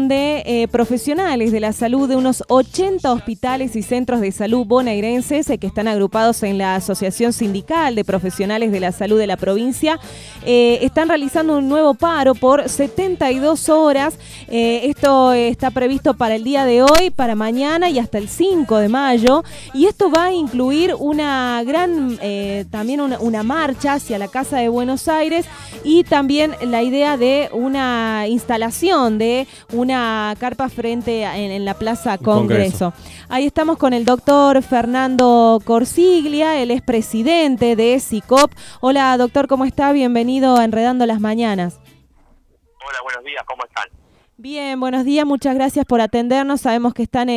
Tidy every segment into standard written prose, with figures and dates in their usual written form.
reunión de profesionales de la salud de unos 80 hospitales y centros de salud bonaerenses que están agrupados en la Asociación Sindical de Profesionales de la Salud de la provincia. Están realizando un nuevo paro por 72 horas. Esto está previsto para el día de hoy, para mañana y hasta el 5 de mayo. Y esto va a incluir una gran, también una marcha hacia la Casa de Buenos Aires y también la idea de una instalación de una carpa frente en la Plaza Congreso. Ahí estamos con el doctor Fernando Corsiglia, él es presidente de SICOP. Hola doctor, ¿cómo está? Bienvenido a Enredando las Mañanas. Hola, buenos días, ¿cómo están? Bien, buenos días, muchas gracias por atendernos. Sabemos que están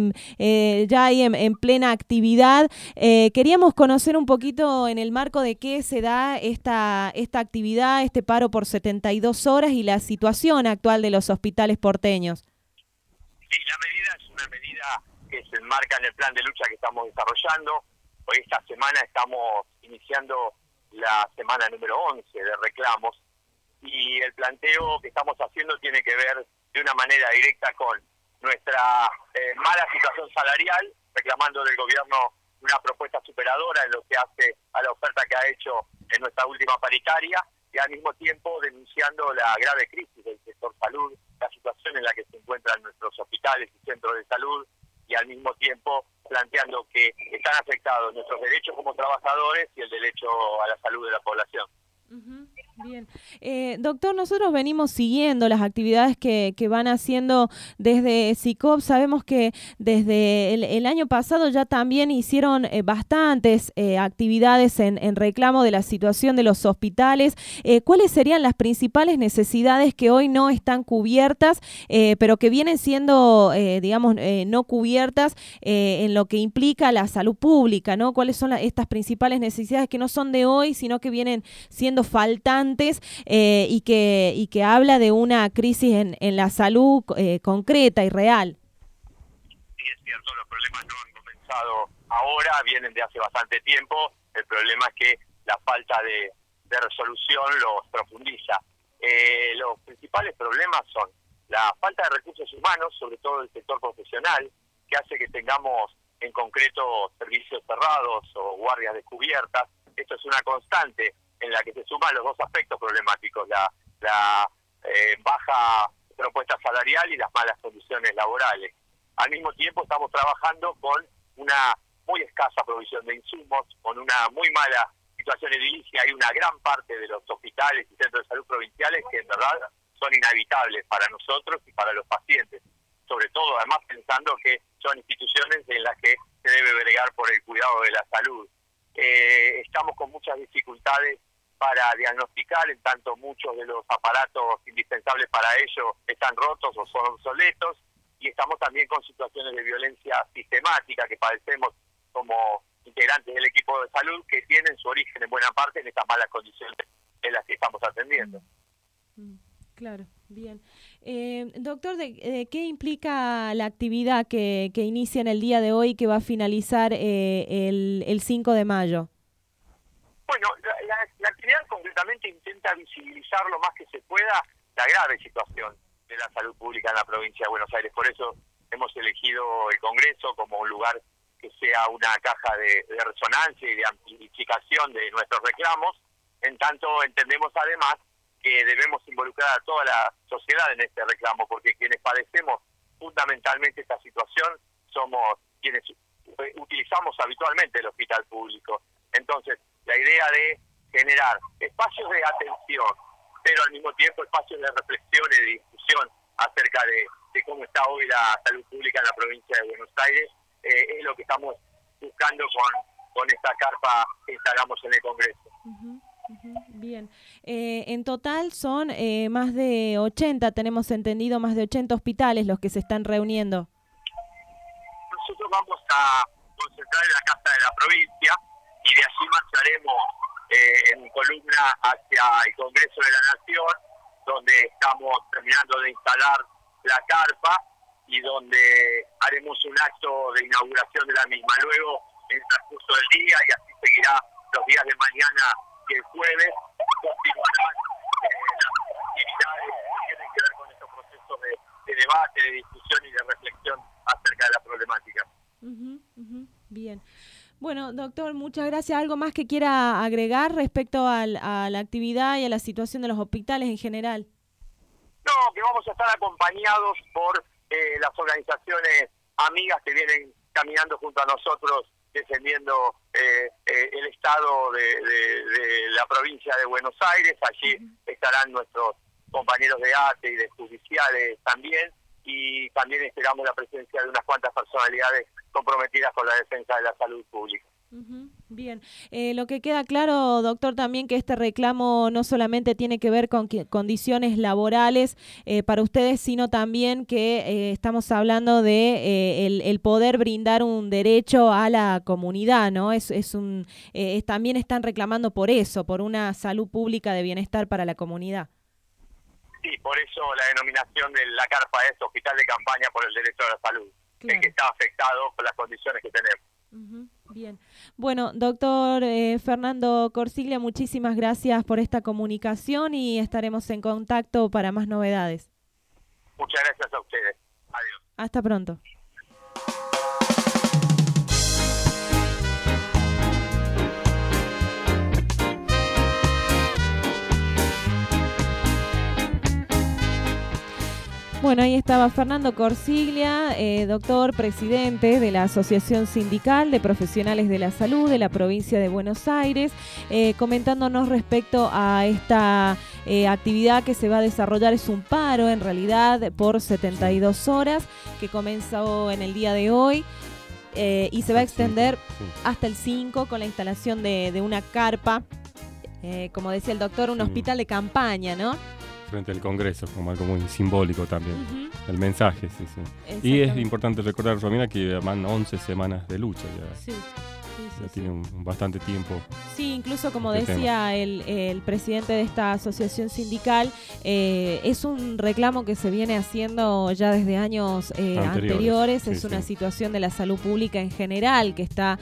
ya ahí en plena actividad. Queríamos conocer un poquito en el marco de qué se da esta actividad, este paro por 72 horas y la situación actual de los hospitales porteños. Sí, la medida es una medida que se enmarca en el plan de lucha que estamos desarrollando. Hoy esta semana estamos iniciando la semana número 11 de reclamos. Y el planteo que estamos haciendo tiene que ver de una manera directa con nuestra mala situación salarial, reclamando del gobierno una propuesta superadora en lo que hace a la oferta que ha hecho en nuestra última paritaria, y al mismo tiempo denunciando la grave crisis del sector salud, la situación en la que se encuentran nuestros hospitales y centros de salud, y al mismo tiempo planteando que están afectados nuestros derechos como trabajadores y el derecho a la salud de la población. Uh-huh. Bien. Doctor, nosotros venimos siguiendo las actividades que van haciendo desde SICOP. Sabemos que desde el año pasado ya también hicieron bastantes actividades en reclamo de la situación de los hospitales. ¿Cuáles serían las principales necesidades que hoy no están cubiertas, pero que vienen siendo, no cubiertas en lo que implica la salud pública, ¿no? ¿Cuáles son estas principales necesidades que no son de hoy, sino que vienen siendo faltantes y que habla de una crisis en la salud concreta y real? Sí, es cierto, los problemas no han comenzado ahora, vienen de hace bastante tiempo. El problema es que la falta de resolución los profundiza. Los principales problemas son la falta de recursos humanos, sobre todo del sector profesional, que hace que tengamos en concreto servicios cerrados o guardias descubiertas. Esto es una constante en la que se suman los dos aspectos problemáticos, la baja propuesta salarial y las malas condiciones laborales. Al mismo tiempo estamos trabajando con una muy escasa provisión de insumos, con una muy mala situación edilicia. Hay una gran parte de los hospitales y centros de salud provinciales que en verdad son inhabitables para nosotros y para los pacientes, sobre todo además pensando que son instituciones en las que se debe bregar por el cuidado de la salud. Estamos con muchas dificultades para diagnosticar, en tanto muchos de los aparatos indispensables para ello están rotos o son obsoletos, y estamos también con situaciones de violencia sistemática que padecemos como integrantes del equipo de salud, que tienen su origen en buena parte en estas malas condiciones en las que estamos atendiendo. Claro, bien. Doctor, ¿qué implica la actividad que inicia en el día de hoy y que va a finalizar el 5 de mayo? Bueno, la actividad concretamente intenta visibilizar lo más que se pueda la grave situación de la salud pública en la provincia de Buenos Aires. Por eso hemos elegido el Congreso como un lugar que sea una caja de resonancia y de amplificación de nuestros reclamos. En tanto, entendemos además que debemos involucrar a toda la sociedad en este reclamo, porque quienes padecemos fundamentalmente esta situación somos quienes utilizamos habitualmente el hospital público. Entonces, la idea de generar espacios de atención, pero al mismo tiempo espacios de reflexión y de discusión acerca de cómo está hoy la salud pública en la provincia de Buenos Aires, es lo que estamos buscando con esta carpa que instalamos en el Congreso. Bien. En total son más de 80, tenemos entendido, más de 80 hospitales los que se están reuniendo. Nosotros vamos a concentrar en la Casa de la Provincia y de allí marcharemos en columna hacia el Congreso de la Nación, donde estamos terminando de instalar la carpa y donde haremos un acto de inauguración de la misma. Luego, en el transcurso del día, y así seguirá los días de mañana y el jueves, continuarán las actividades que tienen que ver con estos procesos de debate, de discusión y de reflexión acerca de la problemática. Bien. Bueno, doctor, muchas gracias. ¿Algo más que quiera agregar respecto a la actividad y a la situación de los hospitales en general? No, que vamos a estar acompañados por las organizaciones amigas que vienen caminando junto a nosotros, defendiendo el estado de la provincia de Buenos Aires. Allí estarán nuestros compañeros de ATE y de judiciales también, y también esperamos la presencia de unas cuantas personalidades comprometidas con la defensa de la salud pública. Bien, lo que queda claro, doctor, también que este reclamo no solamente tiene que ver con condiciones laborales para ustedes, sino también que estamos hablando de el poder brindar un derecho a la comunidad, ¿no? También están reclamando por eso, por una salud pública de bienestar para la comunidad. Sí, por eso la denominación de la carpa es Hospital de Campaña por el Derecho a la Salud, claro, que está afectado por las condiciones que tenemos. Bien. Bueno, doctor Fernando Corsiglia, muchísimas gracias por esta comunicación y estaremos en contacto para más novedades. Muchas gracias a ustedes. Adiós. Hasta pronto. Bueno, ahí estaba Fernando Corsiglia, doctor, presidente de la Asociación Sindical de Profesionales de la Salud de la provincia de Buenos Aires, comentándonos respecto a esta actividad que se va a desarrollar. Es un paro, en realidad, por 72 horas, que comenzó en el día de hoy. Y se va a extender hasta el 5 con la instalación de una carpa, como decía el doctor, un hospital de campaña, ¿no? Frente al Congreso, como algo muy simbólico también. El mensaje, sí. Y es importante recordar, Romina, que van 11 semanas de lucha ya. Ya tiene bastante tiempo. Sí, incluso como decía el presidente de esta asociación sindical, es un reclamo que se viene haciendo ya desde años anteriores. Es una situación de la salud pública en general que está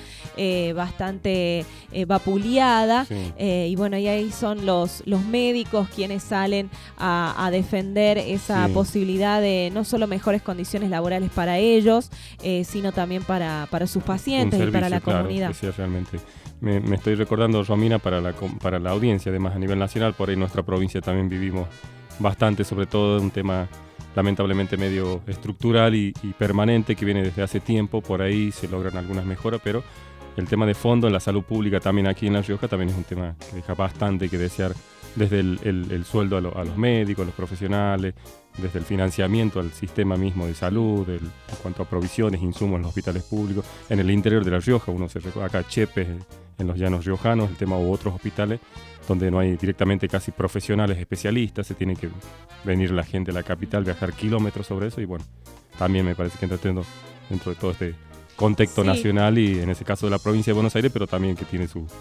bastante vapuleada. Y bueno, y ahí son los médicos quienes salen a defender esa posibilidad de no solo mejores condiciones laborales para ellos, sino también para sus pacientes y para la comunidad. Realmente me estoy recordando, Romina, para la audiencia, además a nivel nacional, por ahí nuestra provincia también vivimos bastante, sobre todo un tema lamentablemente medio estructural y permanente que viene desde hace tiempo. Por ahí se logran algunas mejoras, pero el tema de fondo en la salud pública también aquí en La Rioja también es un tema que deja bastante que desear, desde el sueldo a los médicos, a los profesionales, desde el financiamiento al sistema mismo de salud, en cuanto a provisiones, insumos en los hospitales públicos, en el interior de La Rioja. Uno se recuerda acá Chepe, en los llanos riojanos, el tema, u otros hospitales donde no hay directamente casi profesionales especialistas, se tiene que venir la gente a la capital, viajar kilómetros sobre eso, y bueno, también me parece que entra dentro de todo este contexto nacional y en ese caso de la provincia de Buenos Aires, pero también que tiene sus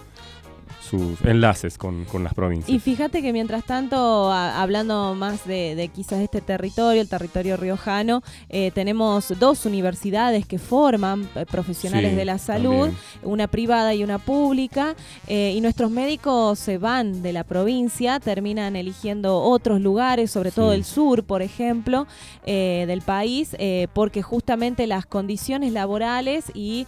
enlaces con las provincias. Y fíjate que mientras tanto, hablando más de quizás este territorio, el territorio riojano, tenemos dos universidades que forman profesionales de la salud, también, una privada y una pública, y nuestros médicos se van de la provincia, terminan eligiendo otros lugares, sobre todo el sur, por ejemplo, del país, porque justamente las condiciones laborales y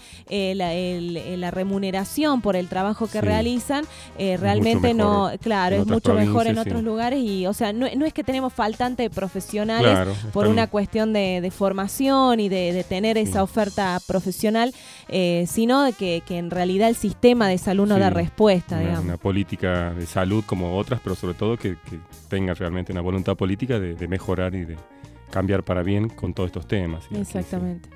la remuneración por el trabajo que realizan realmente no, claro, es mucho mejor en otros lugares, y o sea, no es que tenemos faltante de profesionales por una cuestión de formación y de tener esa oferta profesional, sino de que en realidad el sistema de salud no da respuesta, digamos. Una política de salud como otras, pero sobre todo que tenga realmente una voluntad política de mejorar y de cambiar para bien con todos estos temas. Exactamente.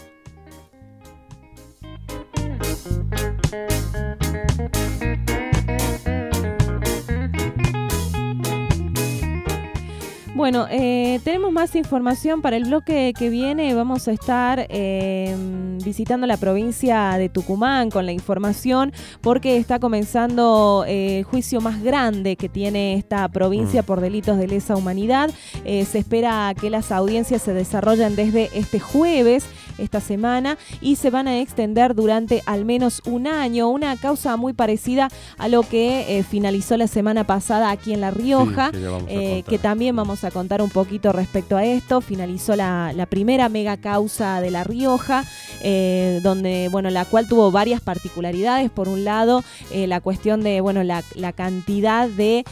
Bueno, tenemos más información para el bloque que viene. Vamos a estar visitando la provincia de Tucumán con la información, porque está comenzando el juicio más grande que tiene esta provincia por delitos de lesa humanidad. Se espera que las audiencias se desarrollen desde este jueves, esta semana, y se van a extender durante al menos un año. Una causa muy parecida a lo que finalizó la semana pasada aquí en La Rioja, que también vamos a contar contar un poquito respecto a esto. Finalizó la primera mega causa de La Rioja, donde, bueno, la cual tuvo varias particularidades. Por un lado, la cuestión de, bueno, la cantidad de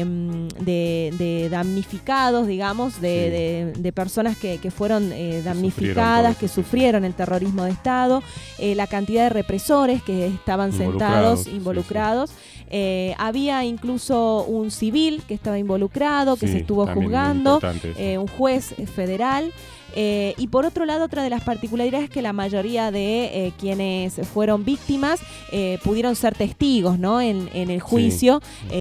damnificados, digamos, de personas que fueron damnificadas, que sufrieron el terrorismo de Estado, la cantidad de represores que estaban involucrados. Había incluso un civil que estaba involucrado, que se estuvo juzgando, un juez federal. Y por otro lado, otra de las particularidades es que la mayoría de quienes fueron víctimas pudieron ser testigos, ¿no? en el juicio.